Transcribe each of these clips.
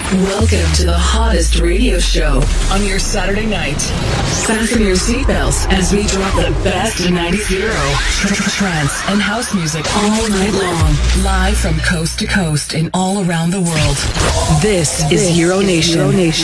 Welcome to the hottest radio show on your Saturday night. Fasten your seatbelts as we drop the best 90s Euro, trance, and house music all night long. Live from coast to coast and all around the world. This is Euro Nation.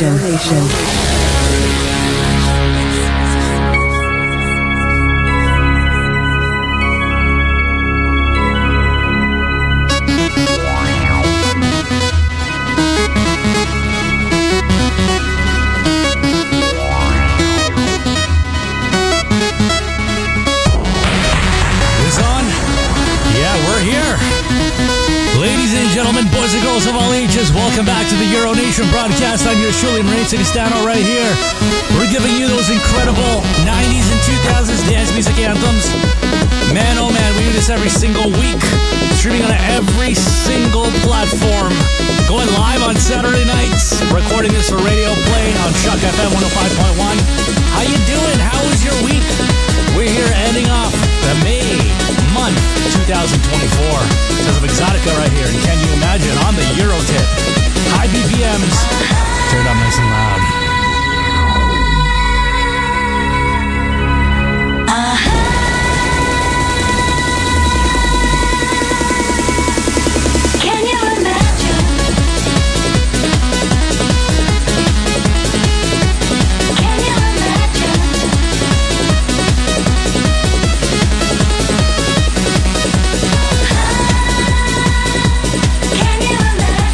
Gentlemen, boys and girls of all ages, welcome back to the Euro Nation broadcast. I'm your Shirley Marine Citistano right here. We're giving you those incredible 90s and 2000s dance music anthems. Man, oh man, we do this every single week. Streaming on every single platform. Going live on Saturday nights. Recording this for radio play on Chuck FM 105.1. How you doing? How was your week? We're here ending off the May month 2024. Because of Exotica right here. And can you imagine on the Euro tip? High BPMs. Turned up nice and loud. Can you imagine?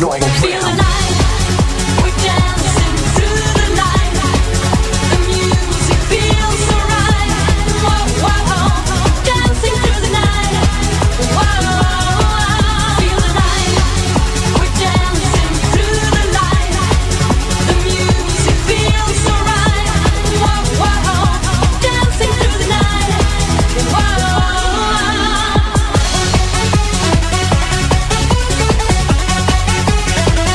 going around. Whoa.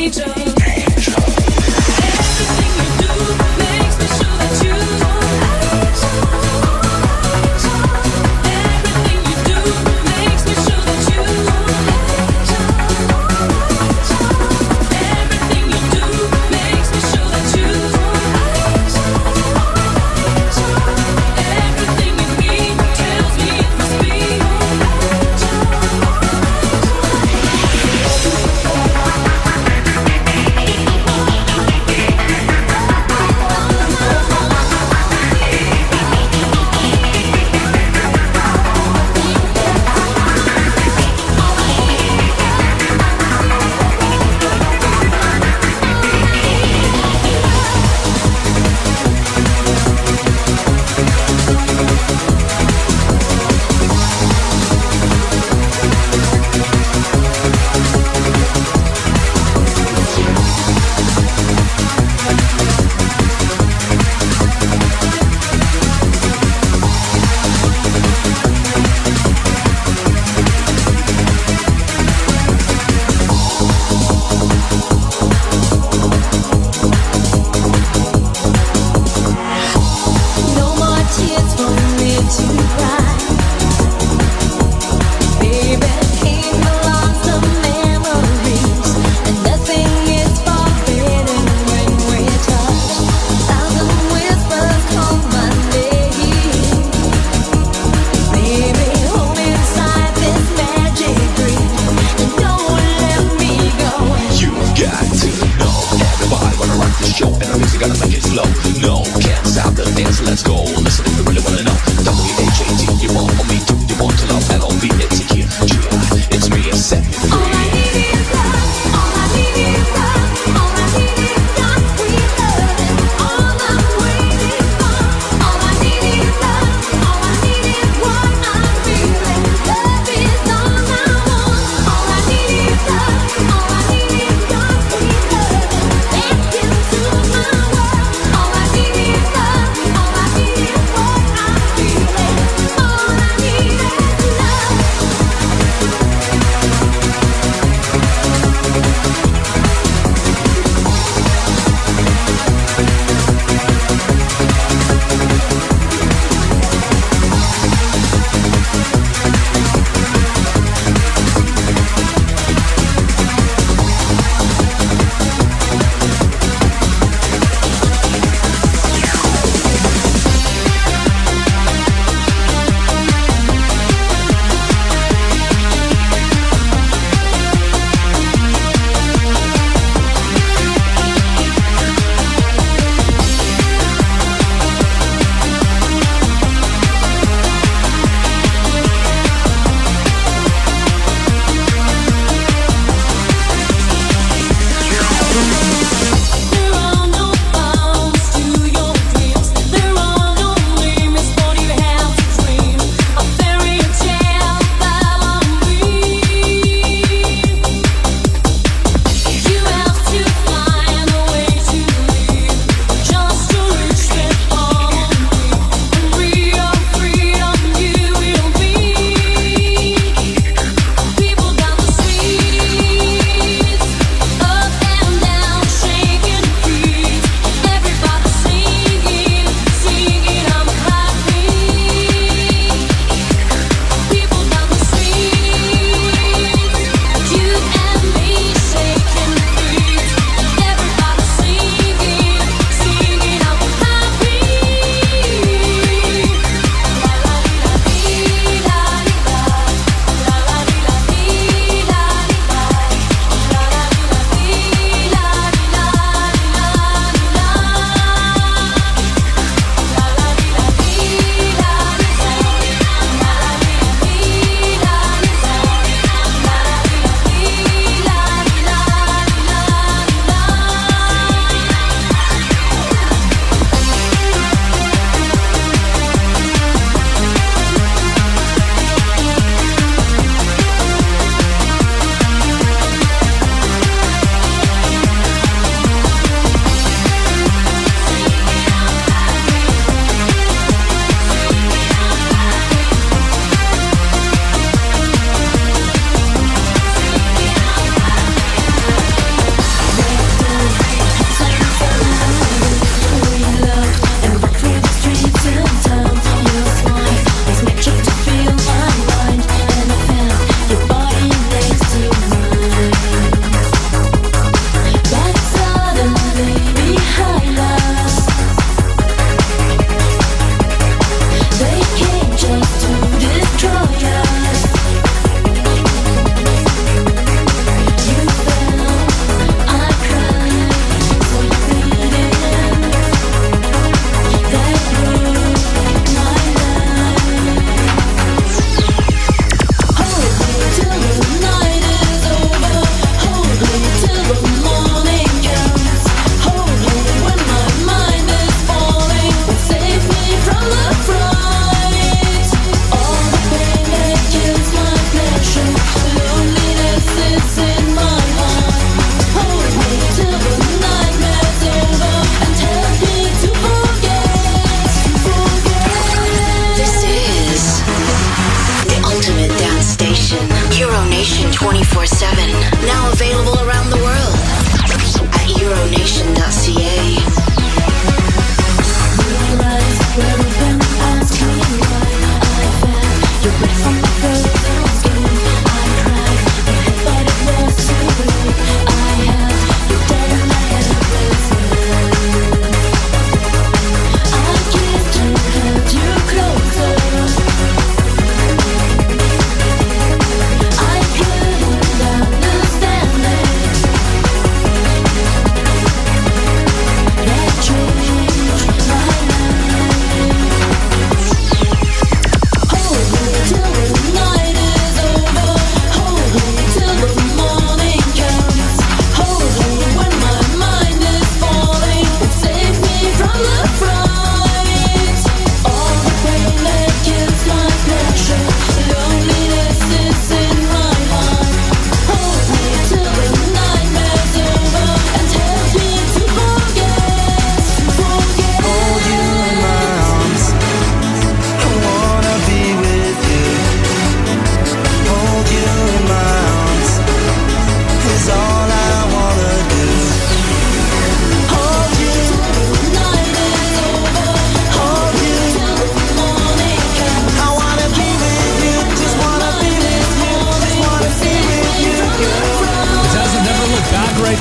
All I need is love.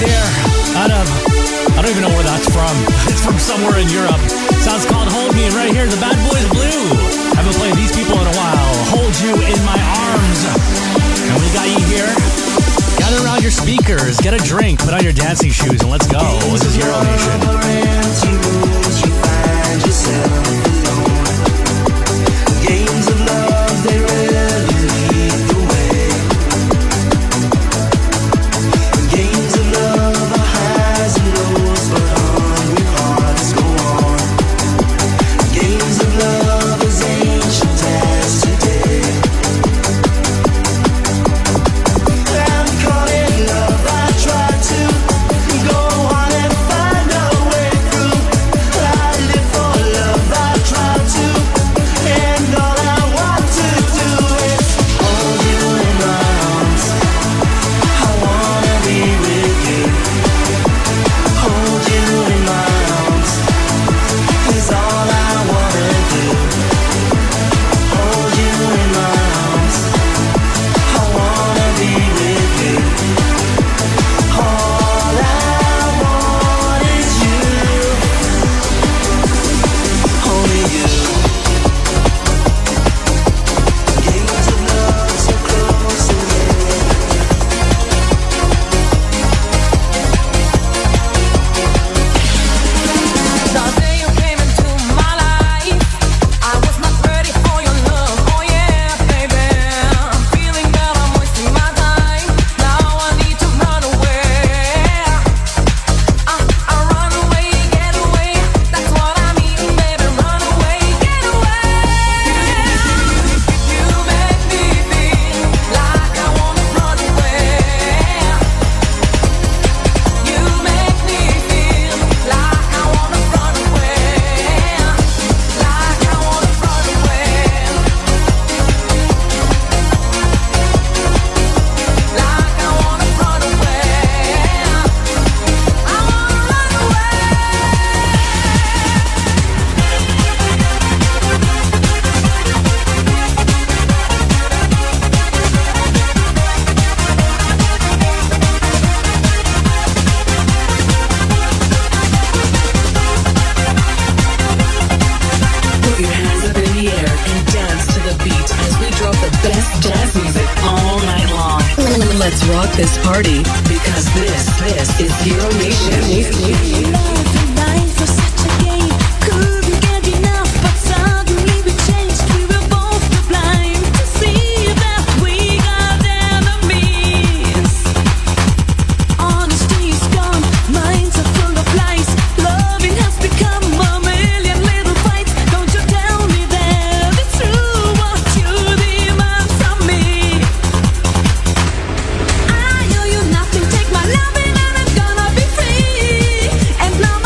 here out of, I don't even know where that's from. It's from somewhere in Europe. Sounds called Hold Me, right here, the Bad Boys Blue. Haven't played these people in a while. Hold You in My Arms. And we got you here. Gather around your speakers, get a drink, put on your dancing shoes, and let's go. This is Euro Nation. Games of love, they rarely lead the way. Games of love are highs and lows, but hungry hearts go on. Games of love as ancient as today. I'm caught in love, I try to go on and find a way through. I live for love, I try to, and all I want to do is hold you in my arms. I wanna be with you. Hold you in my arms is all I wanna do. Hold you in my arms. I wanna be with you. All I want is you. Only you. Games of love so close and yet. The day you came into my life, I was not ready for your love. Oh yeah, baby, I'm feeling that I'm wasting my time. Now I need to run away. I run away, get away. That's what I mean, baby. Run away, get away. You make me feel like I wanna run away. You make me feel like I wanna run away. Like I wanna run away. Like I wanna run away. I wanna run away. Put your hands up in the air and dance to the beat as we drop the best jazz music all night long. Let's rock this party because this is Euro Nation. Love and life was such a game. Couldn't get enough, but suddenly we changed. We were both too blind to see that we got enemies. Honesty is gone, minds are full of lies. Loving has become a million little fights. Don't you tell me that it's true what you demand from me. I owe you nothing, take my loving and I'm gonna be free. And now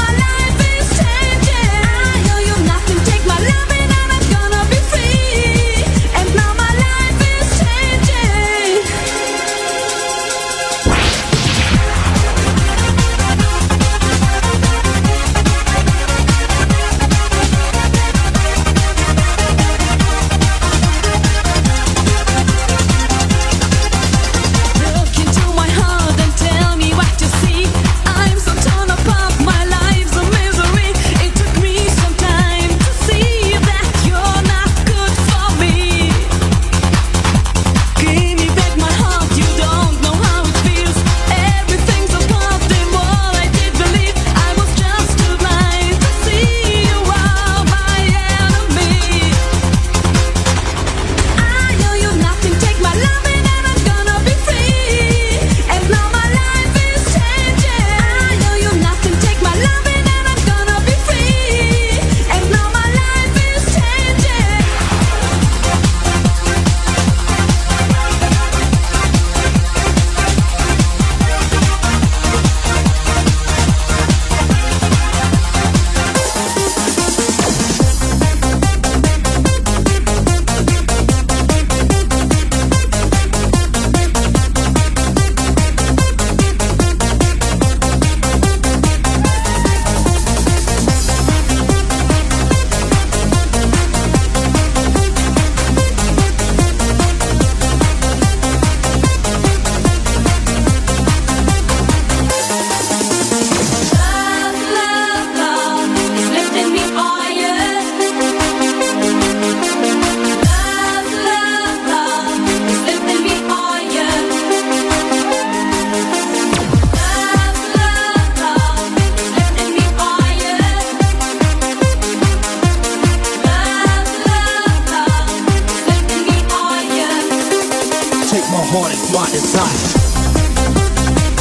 style.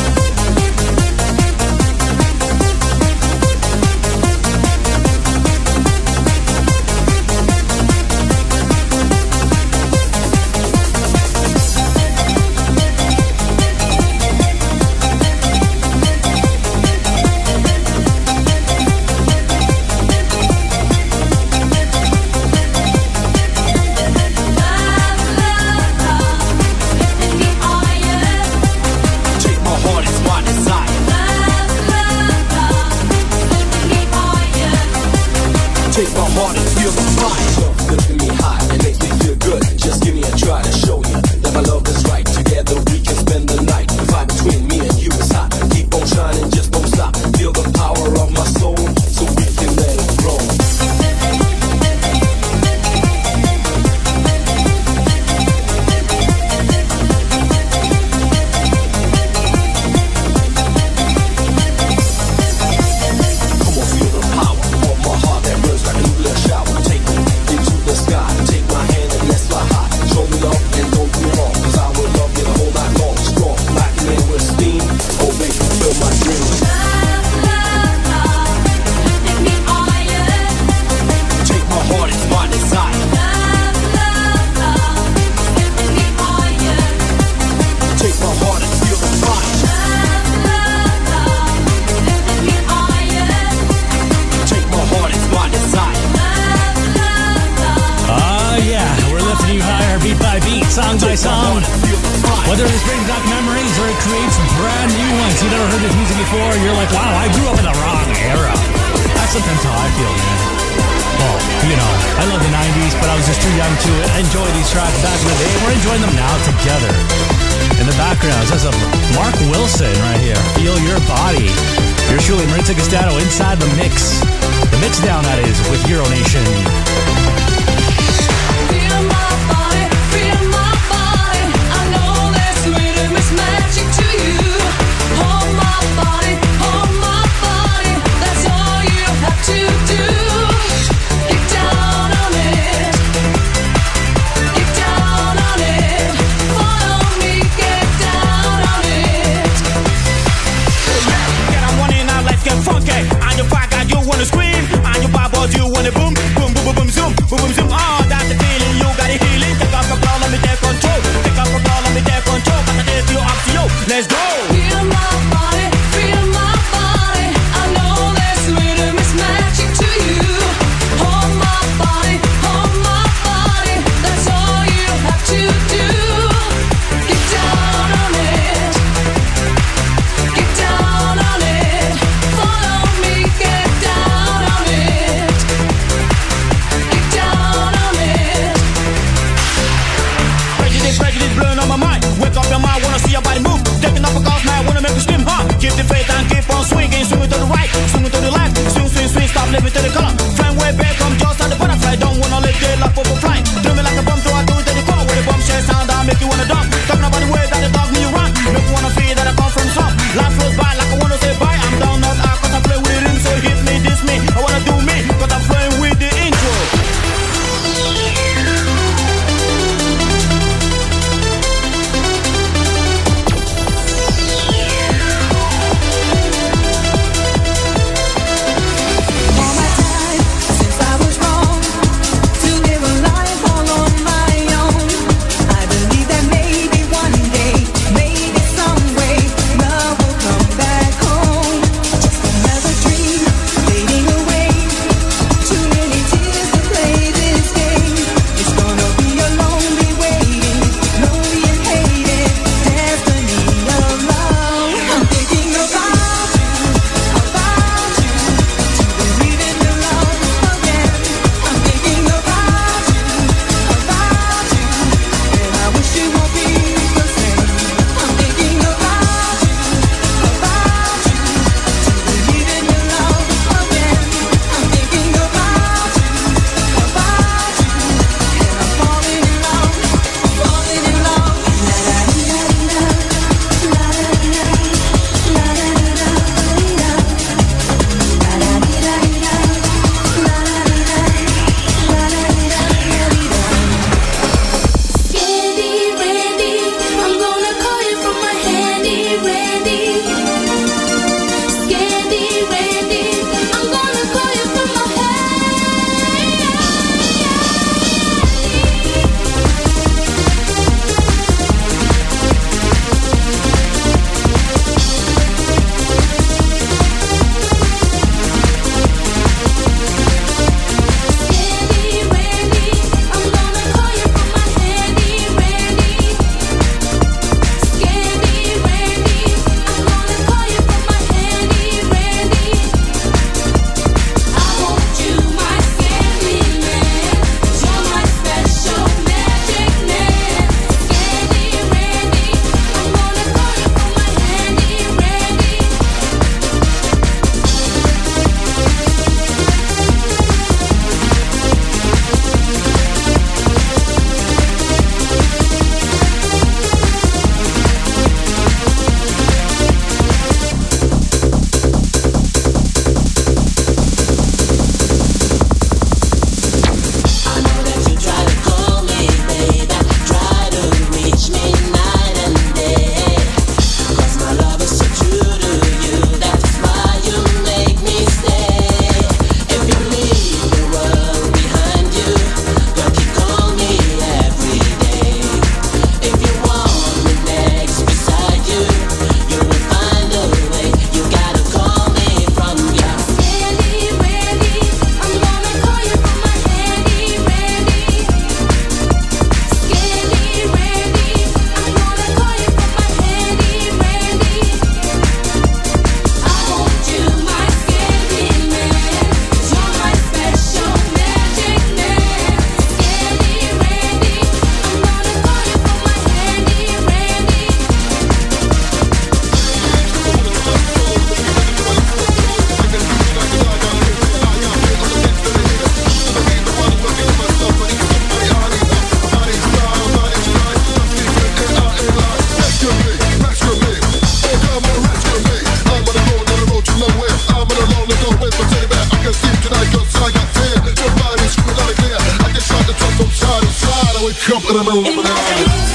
Take my heart, it's my desire. Take my heart and feel the fire. Lifting me high and makes me feel good. Just give me a try to show you that my love is right. Together we can spend the night. The vibe between me and you is hot. Keep on shining, just don't stop. Feel the power of my soul, so we can let it grow. Come on, feel the power of my heart that burns like a nuclear shower. Take me into the sky, take my hand and let's fly high. Show me love and don't be wrong, 'cause I will love you the whole night long. Strong, like an air with steam. Oh, baby, fulfill my dreams. Take my heart, it's my desire. Take my heart and feel the fire. Take my heart, it's my desire. Yeah, we're lifting you higher beat by beat, song by Take my song. heart and feel the fire. Whether it brings back memories or it creates brand new ones. You've never heard this music before, you're like, wow, I grew up in the wrong era. That's sometimes how I feel, man. Well, you know, I love the 90s, but I was just too young to enjoy these tracks back in the day. We're enjoying them now together. In the background, there's a Mark Wilson right here. Feel Your Body. You're surely Maritza Castano inside the mix. The mix down, that is, with Euro Nation. Feel my body, feel my body. I know this rhythm is magic to you. Hold my body, that's all you have to do. Get down on it, get down on it. Follow me, get down on it. Get on one in, now let's get funky. On your back, and you wanna scream. On your bubble, you wanna boom, boom, boom, boom, boom, zoom, boom, boom, zoom. Come on, In my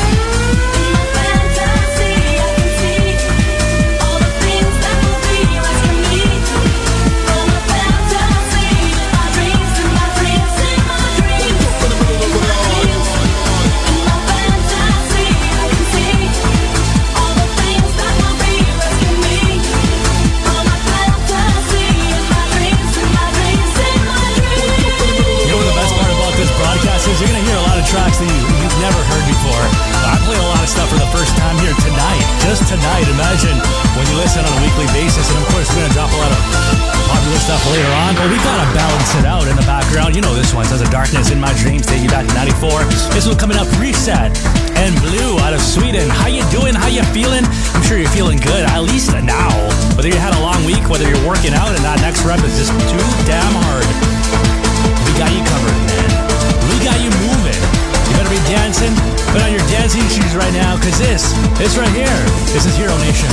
fantasy, I can see all the things that will be less for me. In my fantasy, in my dreams, in my dreams, in my dreams, in my dreams. In my fantasy, I can see all the things that will be less for me. In my fantasy, in my dreams, in my dreams, in my dreams. You know what the best part about this broadcast is? You're going to hear a lot of tracks that you've never heard before. I played a lot of stuff for the first time here tonight. Just tonight. Imagine when you listen on a weekly basis. And of course, we're going to drop a lot of popular stuff later on. But we got to balance it out in the background. You know this one. Says a Darkness in My Dreams. Take you back to 94. This one coming up, Reset and Blue out of Sweden. How you doing? How you feeling? I'm sure you're feeling good, at least now. Whether you had a long week, whether you're working out, and that next rep is just too damn hard. We got you covered, man. We got you moving. You better be dancing. Put on your dancing shoes right now, because this right here, this is Hero Nation.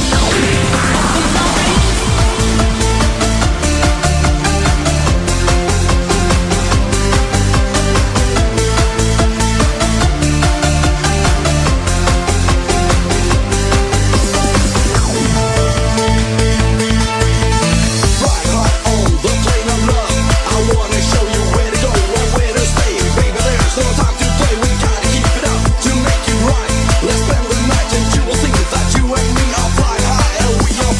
Ride hard on the plane of love. I wanna show you where to go and where to stay. Baby, there's no time to play. We gotta keep it up to make it right. Let's spend the night and you will think that you and me are fly high and we are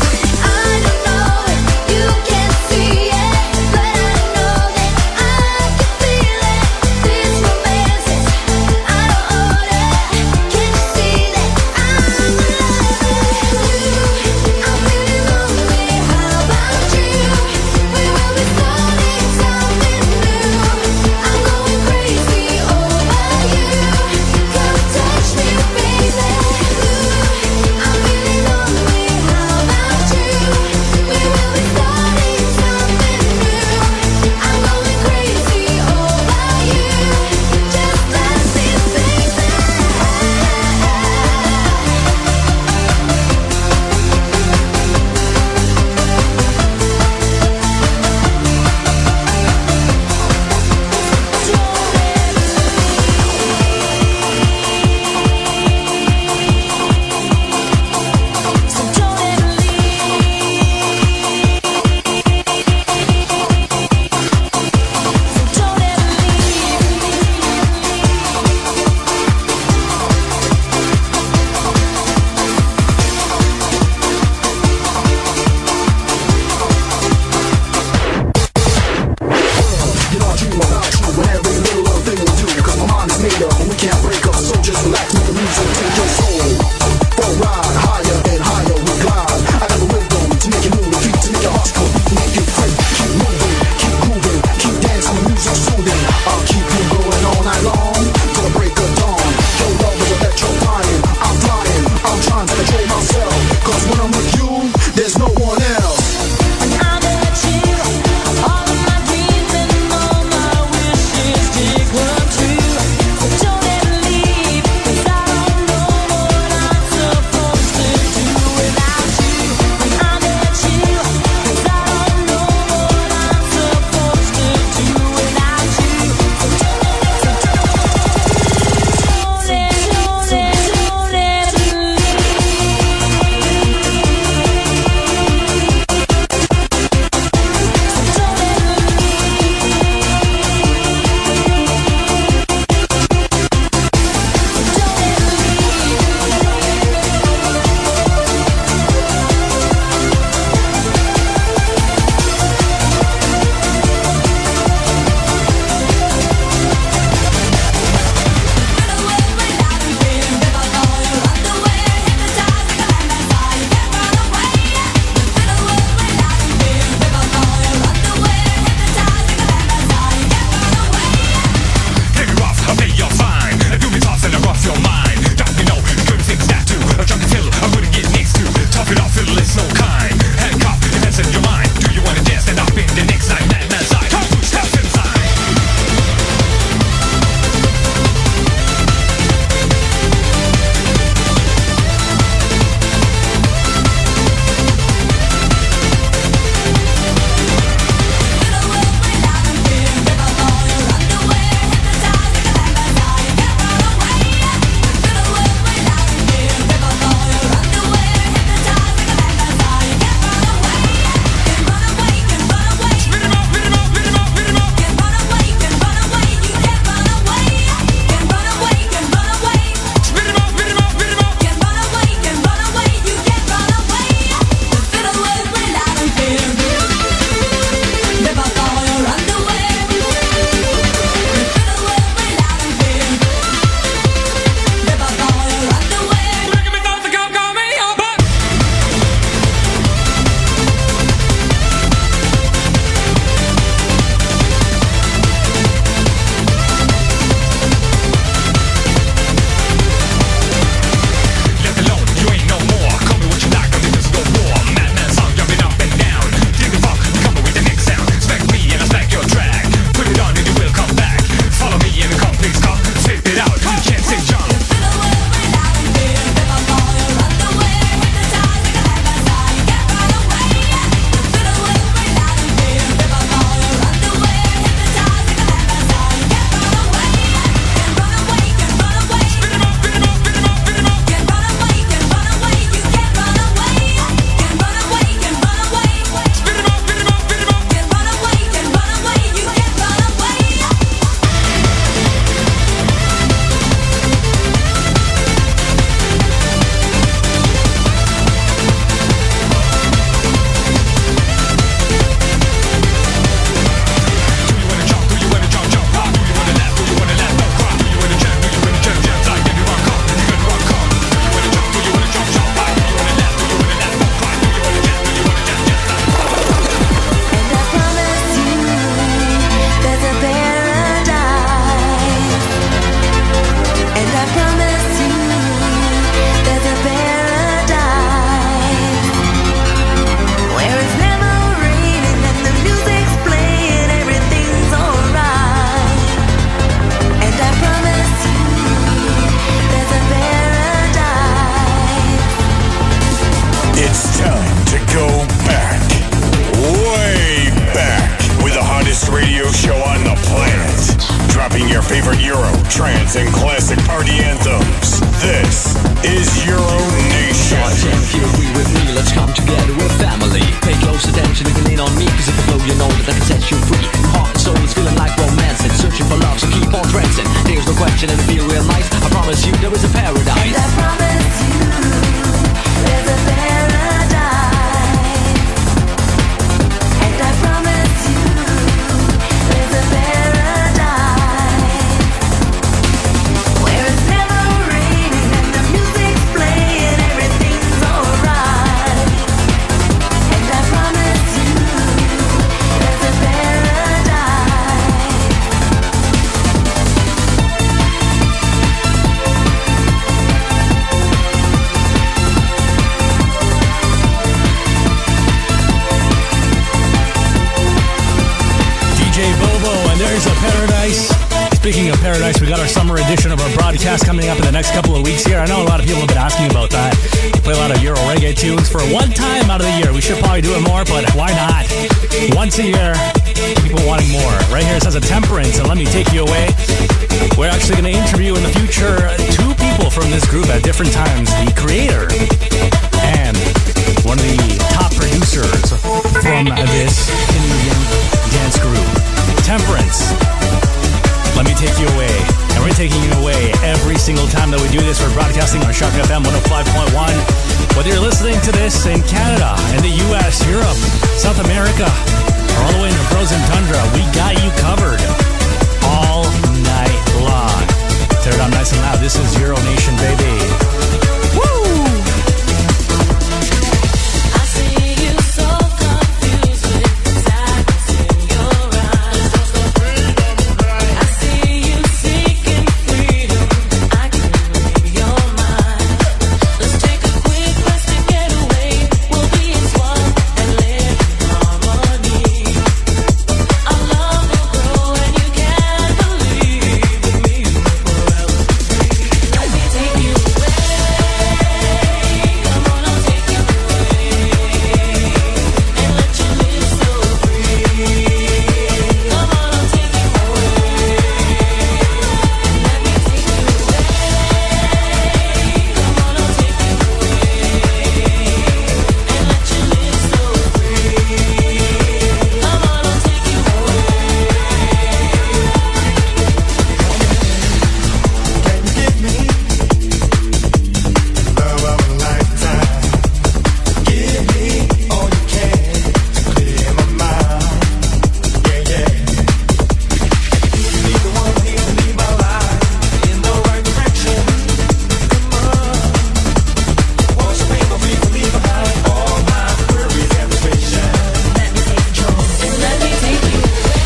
that can set you free. Heart and soul is feeling like romance and searching for love, so keep on dancing. There's no question and it'll be real nice. I promise you there is a paradise. I promise you there's a paradise. And I promise you there's a paradise where it's never raining and the music's playing, everything's alright. And I promise you there's a paradise. DJ Bobo, and there's a paradise. Speaking of paradise, we got our summer edition of our broadcast coming up in the next couple of weeks here. I know a lot of people have been asking about that. We play a lot of Euro reggae tunes for one time out of the year. We should probably do it more, but why not? Once a year, people wanting more. Right here it says a Temperance, and let me take you away. We're actually going to interview in the future two people from this group at different times. The creator and one of the top producers from this Canadian dance group. Temperance, let me take you away. And we're taking you away every single time that we do this. We're broadcasting on Shark FM 105.1. Whether you're listening to this in Canada, in the US, Europe, South America, or all the way in the frozen tundra, we got you covered all night long. Tear it up nice and loud. This is Euro Nation, baby. Woo! I see you so confused with sadness in your eyes. I see you seeking freedom. I can read your mind. Let's take a quick rest to get away. We'll be as one and live in harmony. Our love will grow and you can't believe that we will forever be. Let me take you away. Come on, I'll take you away and let you live so free. Come on, I'll take you away and let me take you away. Come on, I'll take you away and let you live so free. Come on, I'll take you away. Can you give me love of a lifetime? Give me all you can to clear my mind. Yeah, yeah. Be the one here to lead my life in the right direction. Come on. Wash away my grief and leave behind all my worries and frustration. Let me take control and let me take you away.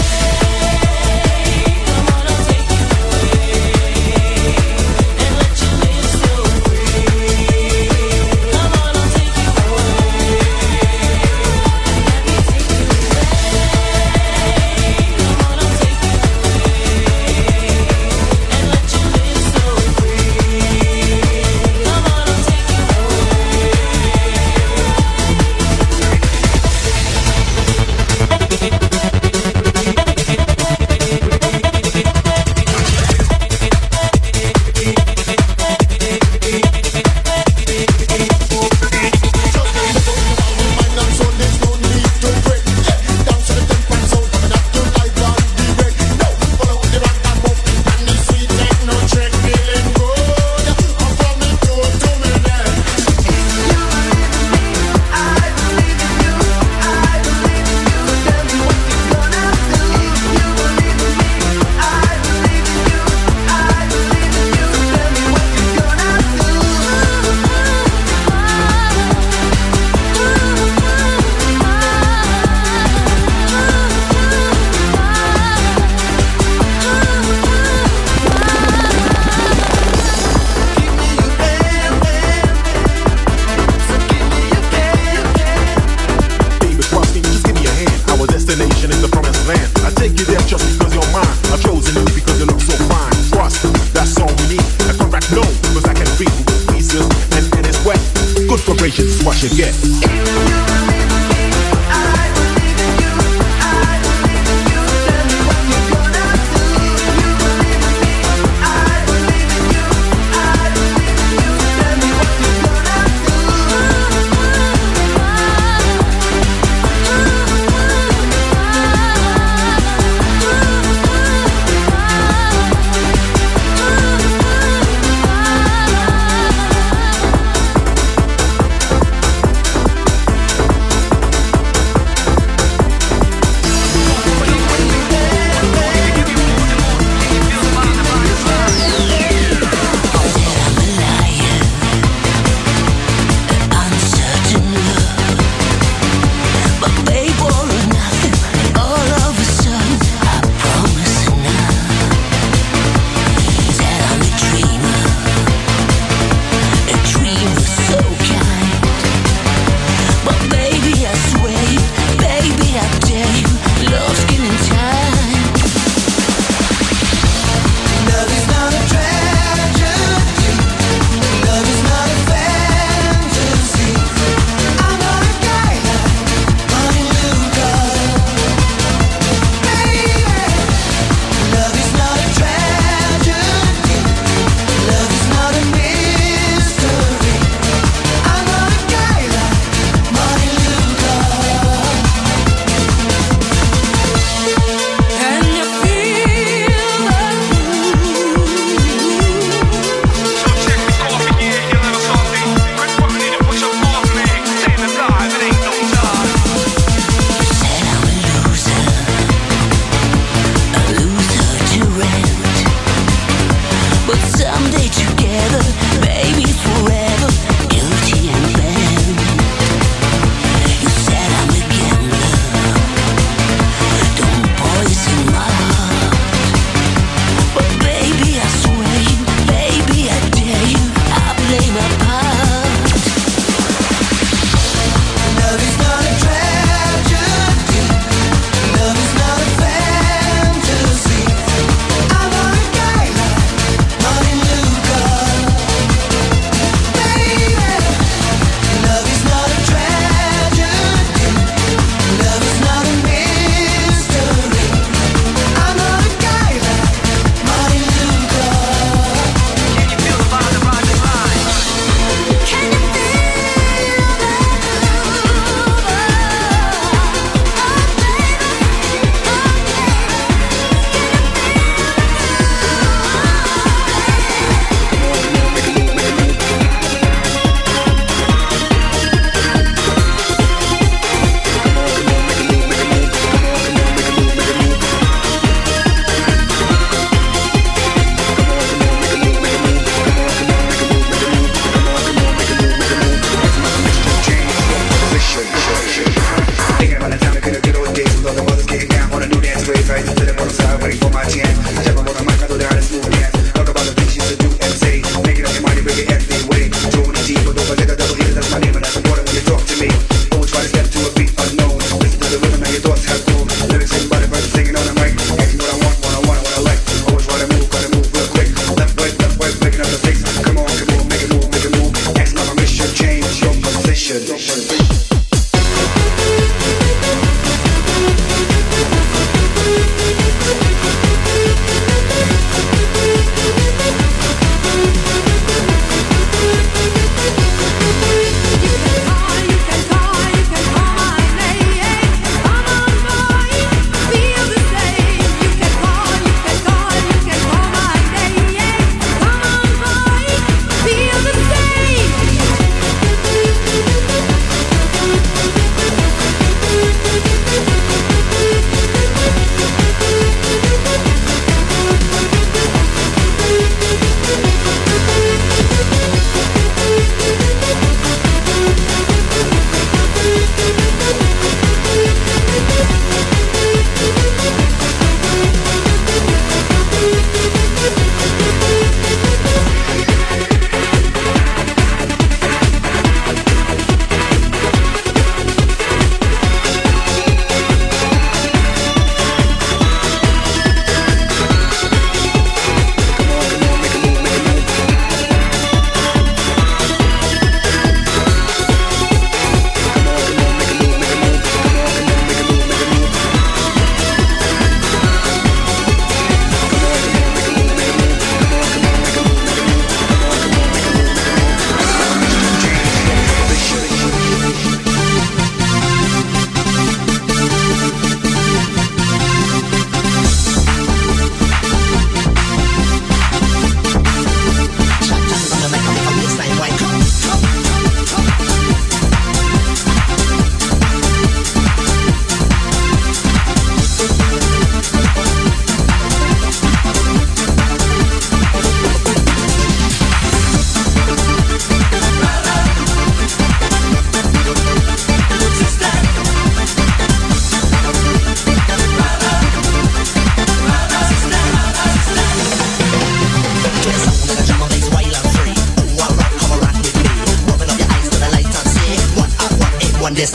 Come on, I'll take you away and let you live so free. Come on, I'll take you away and let me take you away. Come on, I'll take you away and let you live so free. Come on, I'll take you Baby, trust me, just give me a hand. Our destination is the promised land. I take you there just because you're mine. I've chosen you because you look so fine. Trust, that's all we need. I come back no, because I can read with pieces and it's wet. Good vibrations is what you get. I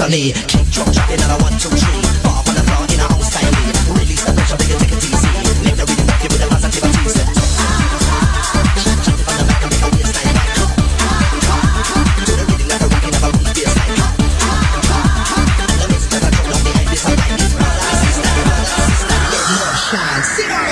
me. Keep drop dropping and I 1, 2, 3. Bar on the floor in a house style. Release the pressure, bigger, take it easy. Make the rhythm rock you with the positivity. Step. Jump on the back and make a waistline right. Do the rhythm like a rockin' of a root bassline. And the music never drown down behind this and right. It's brother, sister, get more shine. Sing on.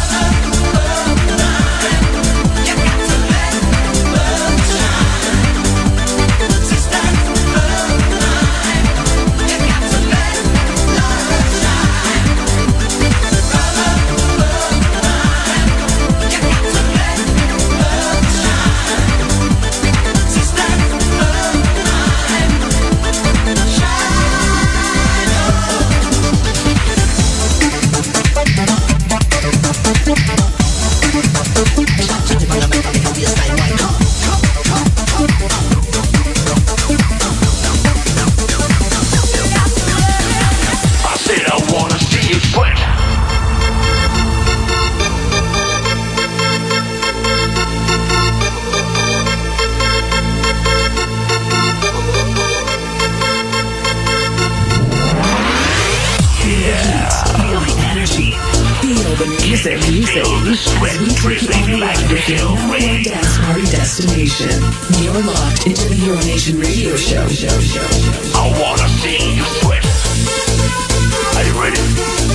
Destination. You're locked into the Euronation Radio Show. I wanna see you sweat. Are you ready?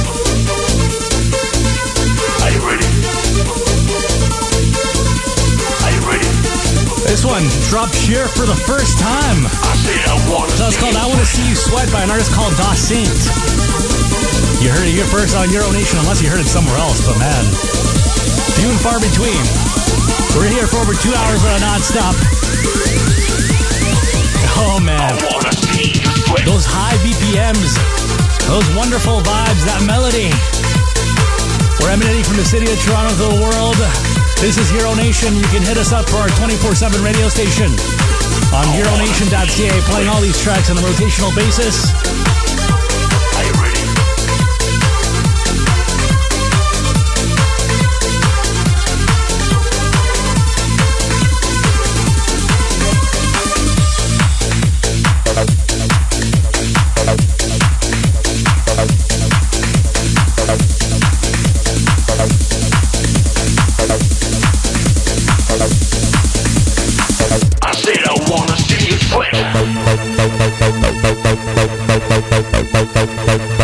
Are you ready? Are you ready? This one dropped here for the first time. I said I wanna So it's called I Wanna See You Sweat by an artist called Da Saint. You heard it here first on Euronation, unless you heard it somewhere else, but man, few and far between. We're here for over 2 hours on a non-stop. Oh man, those high BPMs, those wonderful vibes, that melody. We're emanating from the city of Toronto to the world. This is Euronation. You can hit us up for our 24/7 radio station on Euronation.ca, playing all these tracks on a rotational basis. Are you ready? I said I wanna see you sweat.